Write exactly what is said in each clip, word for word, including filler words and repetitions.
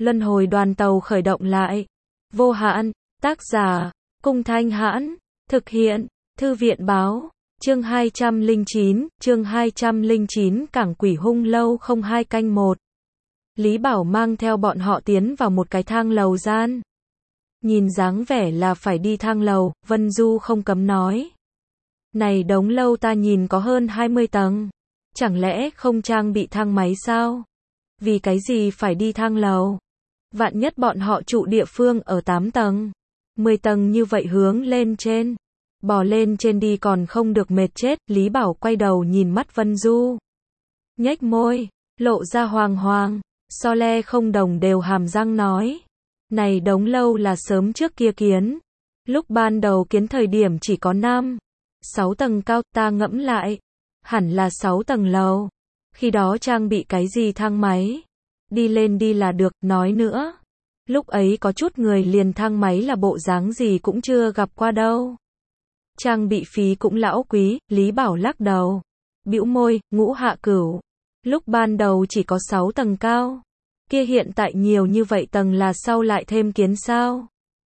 Luân hồi đoàn tàu khởi động lại. Vô hạn, tác giả, Cung Thanh Hãn, thực hiện, Thư viện báo, chương hai trăm lẻ chín, chương hai trăm lẻ chín Cảng Quỷ Hung Lâu không hai canh một. Lý Bảo mang theo bọn họ tiến vào một cái thang lầu gian. Nhìn dáng vẻ là phải đi thang lầu, Vân Du không cấm nói. Này đống lâu ta nhìn có hơn hai mươi tầng. Chẳng lẽ không trang bị thang máy sao? Vì cái gì phải đi thang lầu? Vạn nhất bọn họ trụ địa phương ở tám tầng, mười tầng như vậy hướng lên trên. Bò lên trên đi còn không được mệt chết. Lý Bảo quay đầu nhìn mắt Vân Du. Nhếch môi, lộ ra hoàng hoàng, so le không đồng đều hàm răng nói. Này đống lâu là sớm trước kia kiến. Lúc ban đầu kiến thời điểm chỉ có năm, sáu tầng cao, ta ngẫm lại. Hẳn là sáu tầng lầu. Khi đó trang bị cái gì thang máy? Đi lên đi là được, nói nữa. Lúc ấy có chút người liền thang máy là bộ dáng gì cũng chưa gặp qua đâu. Trang bị phí cũng lão quý. Lý Bảo lắc đầu, bĩu môi, Ngũ Hạ Cửu. Lúc ban đầu chỉ có sáu tầng cao. Kia hiện tại nhiều như vậy tầng là sau lại thêm kiến sao?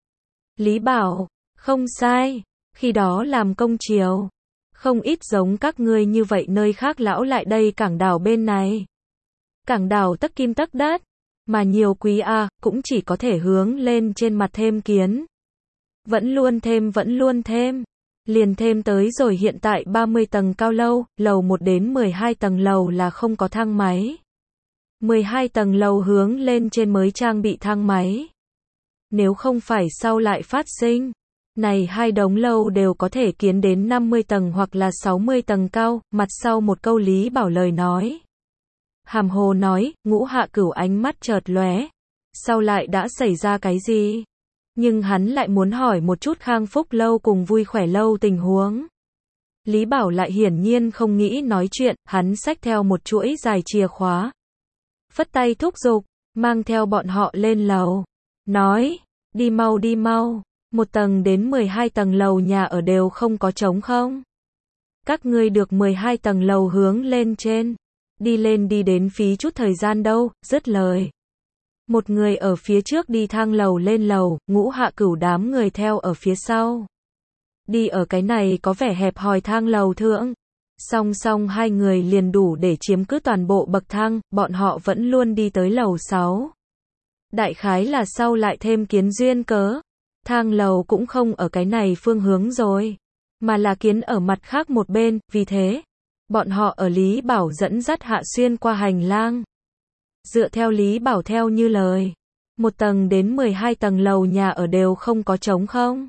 Lý Bảo, không sai. Khi đó làm công chiều. Không ít giống các ngươi như vậy nơi khác lão lại đây cảng đảo bên này. Cảng đảo tấc kim tấc đất. Mà nhiều quý a à, cũng chỉ có thể hướng lên trên mặt thêm kiến. Vẫn luôn thêm vẫn luôn thêm. Liền thêm tới rồi hiện tại ba mươi tầng cao lâu, lầu một đến mười hai tầng lầu là không có thang máy. mười hai tầng lầu hướng lên trên mới trang bị thang máy. Nếu không phải sau lại phát sinh. Này hai đống lâu đều có thể kiến đến năm mươi tầng hoặc là sáu mươi tầng cao. Mặt sau một câu Lý Bảo lời nói. Hàm hồ nói, Ngũ Hạ Cửu ánh mắt chợt lóe. Sau lại đã xảy ra cái gì? Nhưng hắn lại muốn hỏi một chút Khang Phúc lâu cùng Vui Khỏe lâu tình huống. Lý Bảo lại hiển nhiên không nghĩ nói chuyện, hắn xách theo một chuỗi dài chìa khóa. Phất tay thúc giục, mang theo bọn họ lên lầu. Nói, đi mau đi mau, một tầng đến mười hai tầng lầu nhà ở đều không có trống không? Các ngươi được mười hai tầng lầu hướng lên trên. Đi lên đi đến phí chút thời gian đâu, dứt lời. Một người ở phía trước đi thang lầu lên lầu, Ngũ Hạ Cửu đám người theo ở phía sau. Đi ở cái này có vẻ hẹp hòi thang lầu thượng. Song song hai người liền đủ để chiếm cứ toàn bộ bậc thang, bọn họ vẫn luôn đi tới lầu sáu. Đại khái là sau lại thêm kiến duyên cớ. Thang lầu cũng không ở cái này phương hướng rồi, mà là kiến ở mặt khác một bên, vì thế, bọn họ ở Lý Bảo dẫn dắt hạ xuyên qua hành lang. Dựa theo Lý Bảo theo như lời, một tầng đến mười hai tầng lầu nhà ở đều không có trống không.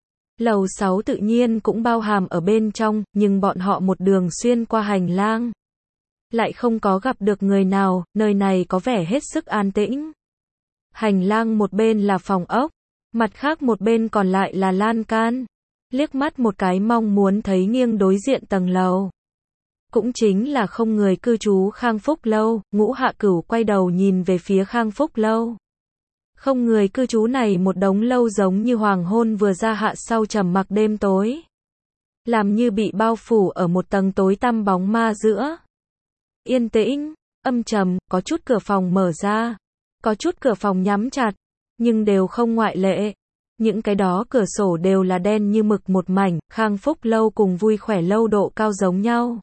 Lầu sáu tự nhiên cũng bao hàm ở bên trong, nhưng bọn họ một đường xuyên qua hành lang. Lại không có gặp được người nào, nơi này có vẻ hết sức an tĩnh. Hành lang một bên là phòng ốc, mặt khác một bên còn lại là lan can. Liếc mắt một cái mong muốn thấy nghiêng đối diện tầng lầu. Cũng chính là không người cư trú Khang Phúc lâu. Ngũ Hạ Cửu quay đầu nhìn về phía Khang Phúc lâu. Không người cư trú này một đống lâu giống như hoàng hôn vừa ra hạ sau trầm mặc đêm tối. Làm như bị bao phủ ở một tầng tối tăm bóng ma giữa. Yên tĩnh, âm trầm, có chút cửa phòng mở ra. Có chút cửa phòng nhắm chặt, nhưng đều không ngoại lệ. Những cái đó cửa sổ đều là đen như mực một mảnh. Khang Phúc lâu cùng Vui Khỏe lâu độ cao giống nhau.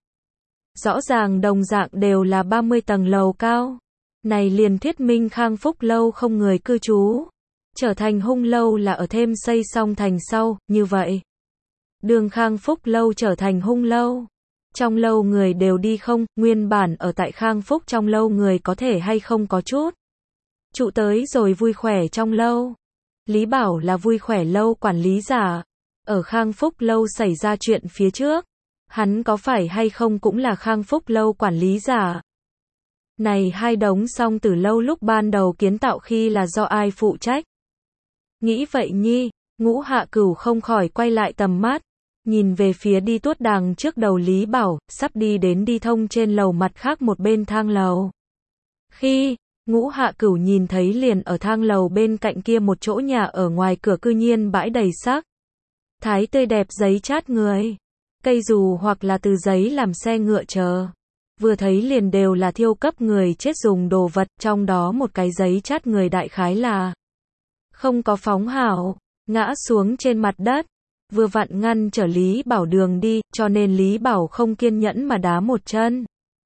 Rõ ràng đồng dạng đều là ba mươi tầng lầu cao. Này liền thuyết minh Khang Phúc lâu không người cư trú. Trở thành Hung lâu là ở thêm xây xong thành sau, như vậy. Đường Khang Phúc lâu trở thành Hung lâu. Trong lâu người đều đi không, nguyên bản ở tại Khang Phúc trong lâu người có thể hay không có chút. Trụ tới rồi Vui Khỏe trong lâu. Lý Bảo là Vui Khỏe lâu quản lý giả. Ở Khang Phúc lâu xảy ra chuyện phía trước. Hắn có phải hay không cũng là Khang Phúc lâu quản lý giả. Này hai đống song từ lâu lúc ban đầu kiến tạo khi là do ai phụ trách? Nghĩ vậy nhi, Ngũ Hạ Cửu không khỏi quay lại tầm mắt. Nhìn về phía đi tuốt đàng trước đầu Lý Bảo, sắp đi đến đi thông trên lầu mặt khác một bên thang lầu. Khi Ngũ Hạ Cửu nhìn thấy liền ở thang lầu bên cạnh kia một chỗ nhà ở ngoài cửa cư nhiên bãi đầy sắc thái tươi đẹp giấy chát người, cây dù hoặc là từ giấy làm xe ngựa chờ. vừa thấy liền đều là thiêu cấp người chết dùng đồ vật, trong đó một cái giấy chát người đại khái là không có phóng hảo, ngã xuống trên mặt đất, vừa vặn ngăn trở Lý Bảo đường đi, cho nên Lý Bảo không kiên nhẫn mà đá một chân.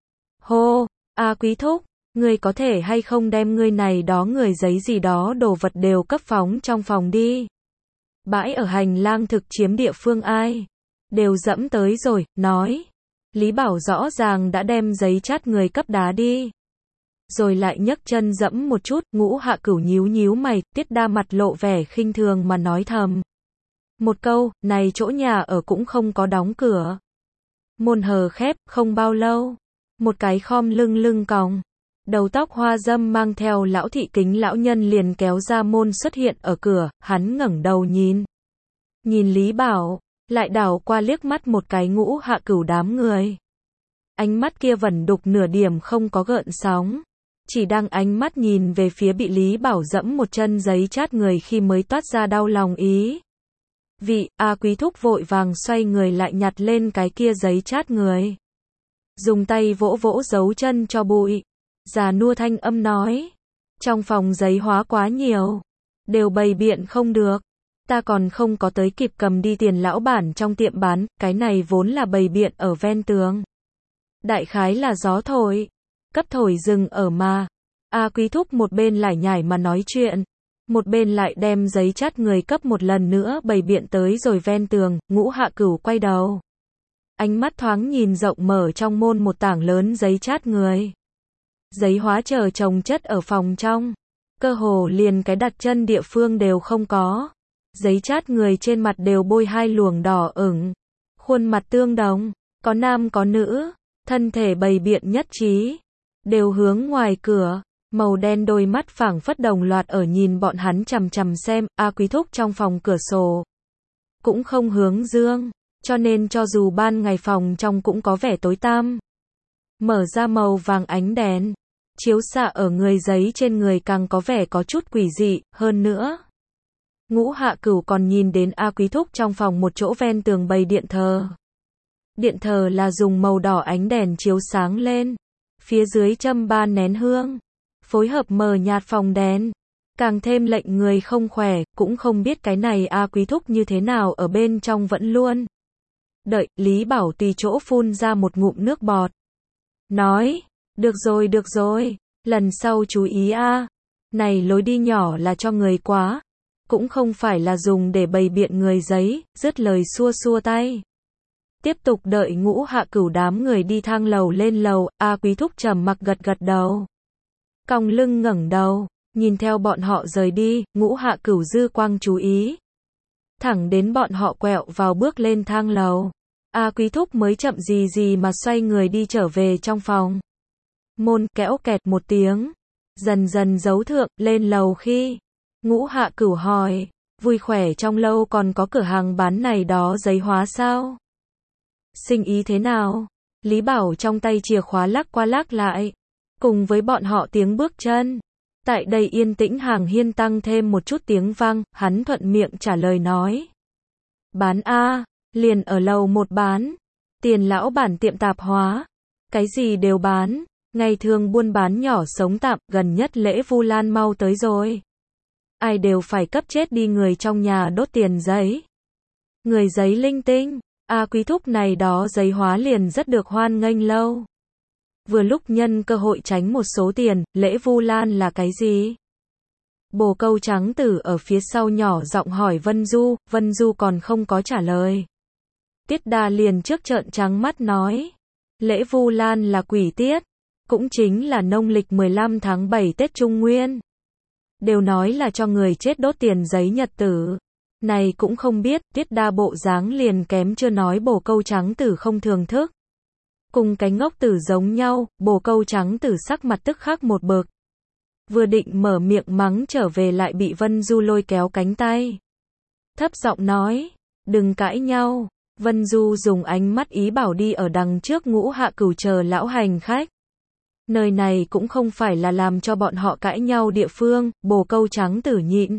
Hô, A Quý thúc, ngươi có thể hay không đem ngươi này đó người giấy gì đó đồ vật đều cấp phóng trong phòng đi. Bãi ở hành lang thực chiếm địa phương ai đều dẫm tới rồi, nói. Lý Bảo rõ ràng đã đem giấy chát người cấp đá đi. Rồi lại nhấc chân dẫm một chút, Ngũ Hạ Cửu nhíu nhíu mày, Tiết Đa mặt lộ vẻ khinh thường mà nói thầm. Một câu, này chỗ nhà ở cũng không có đóng cửa. Môn hờ khép, không bao lâu. Một cái khom lưng lưng còng. Đầu tóc hoa dâm mang theo lão thị kính lão nhân liền kéo ra môn xuất hiện ở cửa, hắn ngẩng đầu nhìn. Nhìn Lý Bảo, lại đảo qua liếc mắt một cái Ngũ Hạ Cửu đám người. Ánh mắt kia vẩn đục nửa điểm không có gợn sóng. Chỉ đang ánh mắt nhìn về phía bị Lý Bảo dẫm một chân giấy chát người khi mới toát ra đau lòng ý. Vị, A Quý thúc vội vàng xoay người lại nhặt lên cái kia giấy chát người. Dùng tay vỗ vỗ dấu chân cho bụi. Già nua thanh âm nói. Trong phòng giấy hóa quá nhiều. Đều bày biện không được. Ta còn không có tới kịp cầm đi tiền lão bản trong tiệm bán, cái này vốn là bày biện ở ven tường. Đại khái là gió thổi. Cấp thổi dừng ở mà. A Quý thúc một bên lải nhải mà nói chuyện. Một bên lại đem giấy chát người cấp một lần nữa bày biện tới rồi ven tường. Ngũ Hạ Cửu quay đầu. Ánh mắt thoáng nhìn rộng mở trong môn một tảng lớn giấy chát người. Giấy hóa chờ chồng chất ở phòng trong. Cơ hồ liền cái đặt chân địa phương đều không có. Giấy chát người trên mặt đều bôi hai luồng đỏ ửng. Khuôn mặt tương đồng. Có nam có nữ. Thân thể bày biện nhất trí. Đều hướng ngoài cửa. Màu đen đôi mắt phảng phất đồng loạt ở nhìn bọn hắn chằm chằm xem. A Quý thúc trong phòng cửa sổ cũng không hướng dương, cho nên cho dù ban ngày phòng trong cũng có vẻ tối tăm. Mở ra màu vàng ánh đèn, chiếu xạ ở người giấy trên người càng có vẻ có chút quỷ dị, hơn nữa. Ngũ Hạ Cửu còn nhìn đến A Quý thúc trong phòng một chỗ ven tường bày điện thờ. Điện thờ là dùng màu đỏ ánh đèn chiếu sáng lên, phía dưới châm ba nén hương, phối hợp mờ nhạt phòng đèn, càng thêm lệnh người không khỏe, cũng không biết cái này A Quý thúc như thế nào ở bên trong vẫn luôn. Đợi, Lý Bảo tùy chỗ phun ra một ngụm nước bọt. Nói, được rồi được rồi, lần sau chú ý a, này lối đi nhỏ là cho người quá, cũng không phải là dùng để bày biện người giấy, dứt lời xua xua tay. Tiếp tục đợi Ngũ Hạ Cửu đám người đi thang lầu lên lầu, A Quý thúc trầm mặc gật gật đầu. Còng lưng ngẩng đầu, nhìn theo bọn họ rời đi, Ngũ Hạ Cửu dư quang chú ý. Thẳng đến bọn họ quẹo vào bước lên thang lầu. A Quý thúc mới chậm gì gì mà xoay người đi trở về trong phòng. Môn kéo kẹt một tiếng. Dần dần giấu thượng, lên lầu khi. Ngũ Hạ Cửu hỏi, vui khỏe trong lâu còn có cửa hàng bán này đó giấy hóa sao? Sinh ý thế nào? Lý Bảo trong tay chìa khóa lắc qua lắc lại. Cùng với bọn họ tiếng bước chân. Tại đây yên tĩnh hàng hiên tăng thêm một chút tiếng vang, hắn thuận miệng trả lời nói. Bán a, liền ở lầu một bán. Tiền lão bản tiệm tạp hóa. Cái gì đều bán. Ngày thường buôn bán nhỏ sống tạm, gần nhất lễ Vu Lan mau tới rồi. Ai đều phải cấp chết đi người trong nhà đốt tiền giấy. Người giấy linh tinh. A Quý thúc này đó giấy hóa liền rất được hoan nghênh lâu. Vừa lúc nhân cơ hội tránh một số tiền, lễ Vu Lan là cái gì? Bồ Câu trắng tử ở phía sau nhỏ giọng hỏi Vân Du, Vân Du còn không có trả lời. Tiết Đa liền trước trợn trắng mắt nói. Lễ Vu Lan là quỷ tiết, cũng chính là nông lịch mười lăm tháng bảy Tết Trung Nguyên. Đều nói là cho người chết đốt tiền giấy nhật tử. Này cũng không biết, Tiết Đa bộ dáng liền kém chưa nói Bồ Câu trắng tử không thường thức. Cùng cái ngốc tử giống nhau, Bồ Câu trắng tử sắc mặt tức khắc một bực. Vừa định mở miệng mắng trở về lại bị Vân Du lôi kéo cánh tay. Thấp giọng nói, đừng cãi nhau. Vân Du dùng ánh mắt ý bảo đi ở đằng trước Ngũ Hạ Cửu chờ lão hành khách. Nơi này cũng không phải là làm cho bọn họ cãi nhau địa phương, Bồ Câu trắng tử nhịn.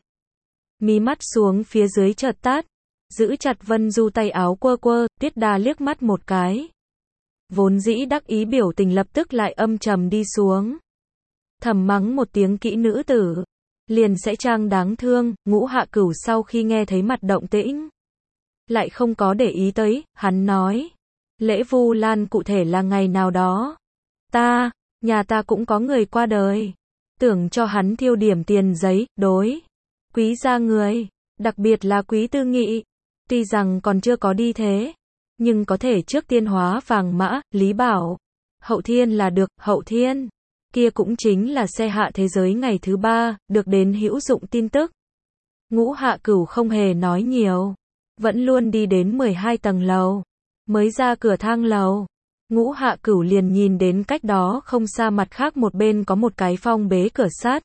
Mí mắt xuống phía dưới chợt tát, giữ chặt Vân Du tay áo quơ quơ, Tiết Đa liếc mắt một cái. vốn dĩ đắc ý biểu tình lập tức lại âm trầm đi xuống. Thầm mắng một tiếng kỹ nữ tử, liền sẽ trang đáng thương. Ngũ Hạ Cửu sau khi nghe thấy mặt động tĩnh, lại không có để ý tới, hắn nói, lễ Vu Lan cụ thể là ngày nào đó. Ta, nhà ta cũng có người qua đời, tưởng cho hắn thiêu điểm tiền giấy, đối quý gia người, đặc biệt là Quý Tư Nghị, tuy rằng còn chưa có đi thế, nhưng có thể trước tiên hóa vàng mã. Lý bảo, hậu thiên là được. Hậu thiên kia cũng chính là xe hạ thế giới ngày thứ ba, được đến hữu dụng tin tức. Ngũ Hạ Cửu không hề nói nhiều, vẫn luôn đi đến mười hai tầng lầu, mới ra cửa thang lầu. Ngũ Hạ Cửu liền nhìn đến cách đó không xa mặt khác một bên có một cái phong bế cửa sắt.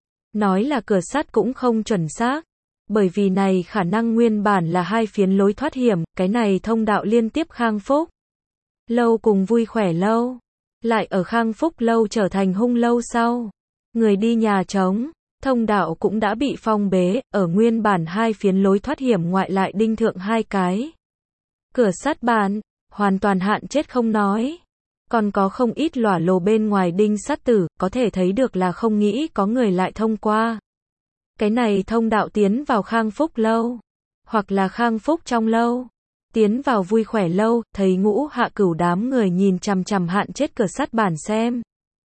Nói là cửa sắt cũng không chuẩn xác, bởi vì này khả năng nguyên bản là hai phiến lối thoát hiểm, cái này thông đạo liên tiếp Khang Phúc lâu cùng Vui Khỏe lâu, lại ở Khang Phúc lâu trở thành Hung lâu sau, người đi nhà trống, thông đạo cũng đã bị phong bế, ở nguyên bản hai phiến lối thoát hiểm ngoại lại đinh thượng hai cái cửa sắt bản, hoàn toàn hạn chết không nói, còn có không ít lỏa lồ bên ngoài đinh sắt tử, có thể thấy được là không nghĩ có người lại thông qua cái này thông đạo tiến vào Khang Phúc lâu, hoặc là Khang Phúc trong lâu, tiến vào Vui Khỏe lâu. Thấy Ngũ Hạ Cửu đám người nhìn chằm chằm hạn chết cửa sắt bản xem,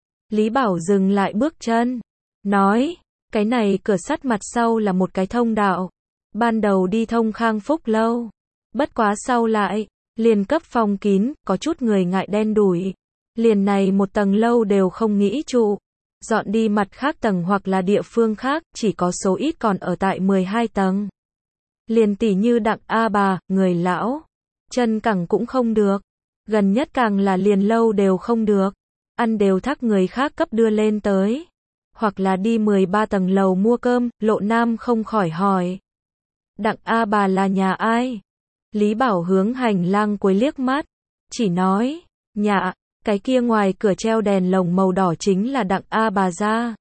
Lý Bảo dừng lại bước chân, nói, cái này cửa sắt mặt sau là một cái thông đạo, ban đầu đi thông Khang Phúc lâu, bất quá sau lại liền cấp phong kín, có chút người ngại đen đủi, liền này một tầng lâu đều không nghĩ trụ, dọn đi mặt khác tầng hoặc là địa phương khác, chỉ có số ít còn ở tại mười hai tầng. Liền tỉ như Đặng A Bà, người lão, chân cẳng cũng không được, gần nhất càng là liền lâu đều không được, ăn đều thác người khác cấp đưa lên tới, hoặc là đi mười ba tầng lầu mua cơm. Lộ Nam không khỏi hỏi, Đặng A Bà là nhà ai? Lý Bảo hướng hành lang cuối liếc mắt, chỉ nói, nhà, cái kia ngoài cửa treo đèn lồng màu đỏ chính là Đặng A Bà gia.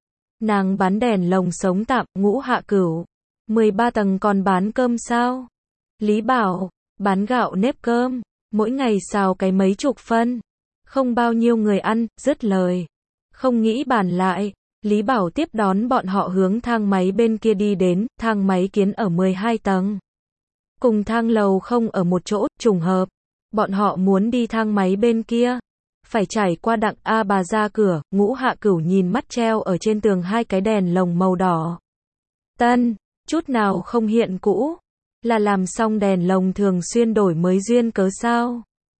Nàng bán đèn lồng sống tạm. Ngũ Hạ Cửu, mười ba tầng còn bán cơm sao? Lý Bảo, bán gạo nếp cơm, mỗi ngày xào cái mấy chục phân, không bao nhiêu người ăn. Dứt lời, không nghĩ bàn lại, Lý Bảo tiếp đón bọn họ hướng thang máy bên kia đi đến. Thang máy kiến ở mười hai tầng, cùng thang lầu không ở một chỗ, trùng hợp, bọn họ muốn đi thang máy bên kia, phải trải qua Đặng A Bà ra cửa. Ngũ Hạ Cửu nhìn mắt treo ở trên tường hai cái đèn lồng màu đỏ tân, chút nào không hiện cũ, là làm xong đèn lồng thường xuyên đổi mới duyên cớ sao?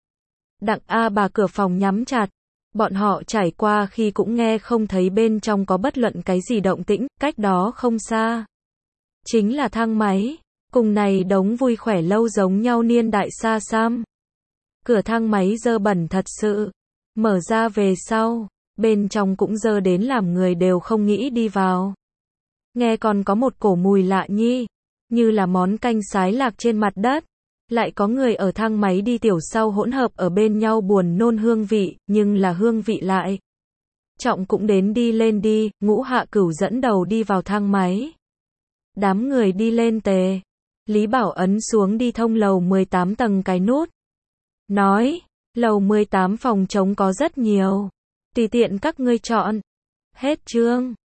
Đặng A Bà cửa phòng nhắm chặt, bọn họ trải qua khi cũng nghe không thấy bên trong có bất luận cái gì động tĩnh. Cách đó không xa chính là thang máy, cùng này đống Vui Khỏe lâu giống nhau niên đại xa xăm. Cửa thang máy dơ bẩn thật sự, mở ra về sau, bên trong cũng dơ đến làm người đều không nghĩ đi vào. Nghe còn có một cổ mùi lạ nhi, như là món canh sái lạc trên mặt đất. Lại có người ở thang máy đi tiểu sau hỗn hợp ở bên nhau buồn nôn hương vị, nhưng là hương vị lại trọng cũng đến đi lên đi. Ngũ Hạ Cửu dẫn đầu đi vào thang máy, đám người đi lên tề. Lý Bảo ấn xuống đi thông lầu mười tám tầng cái nút, nói, lầu mười tám phòng trống có rất nhiều, tùy tiện các ngươi chọn. Hết chương.